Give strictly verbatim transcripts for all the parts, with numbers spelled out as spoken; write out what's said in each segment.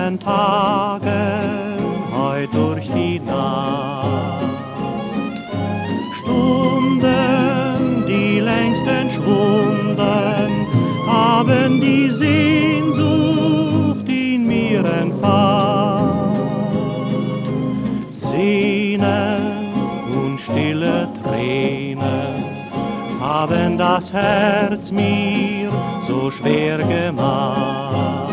fernen Tagen heut durch die Nacht. Stunden, die längsten schwunden, haben die Sehnsucht in mir entfacht. Sehnen und stille Tränen haben das Herz mir so schwer gemacht.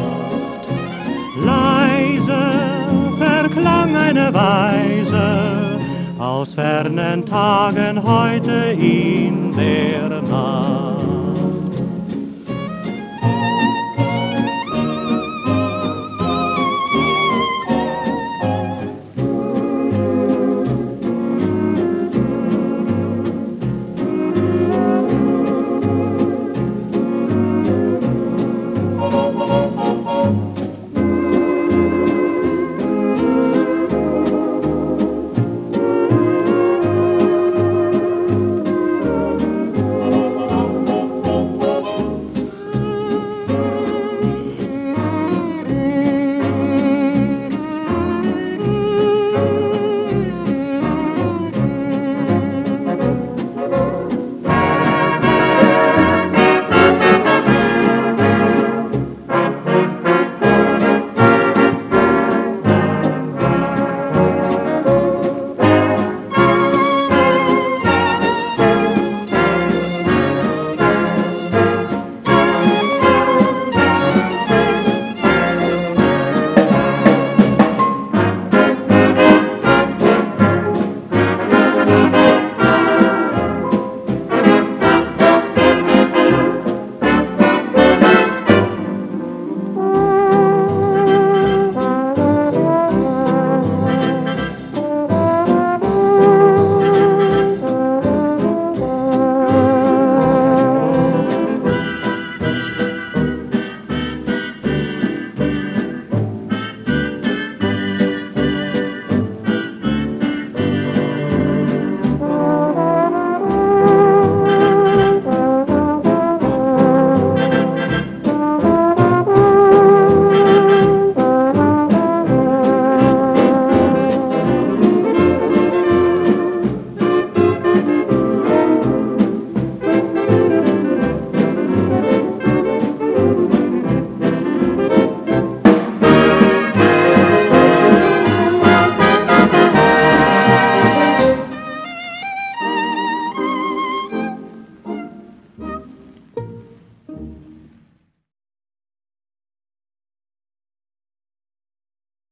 Leise verklang eine Weise aus fernen Tagen heute in der Nacht.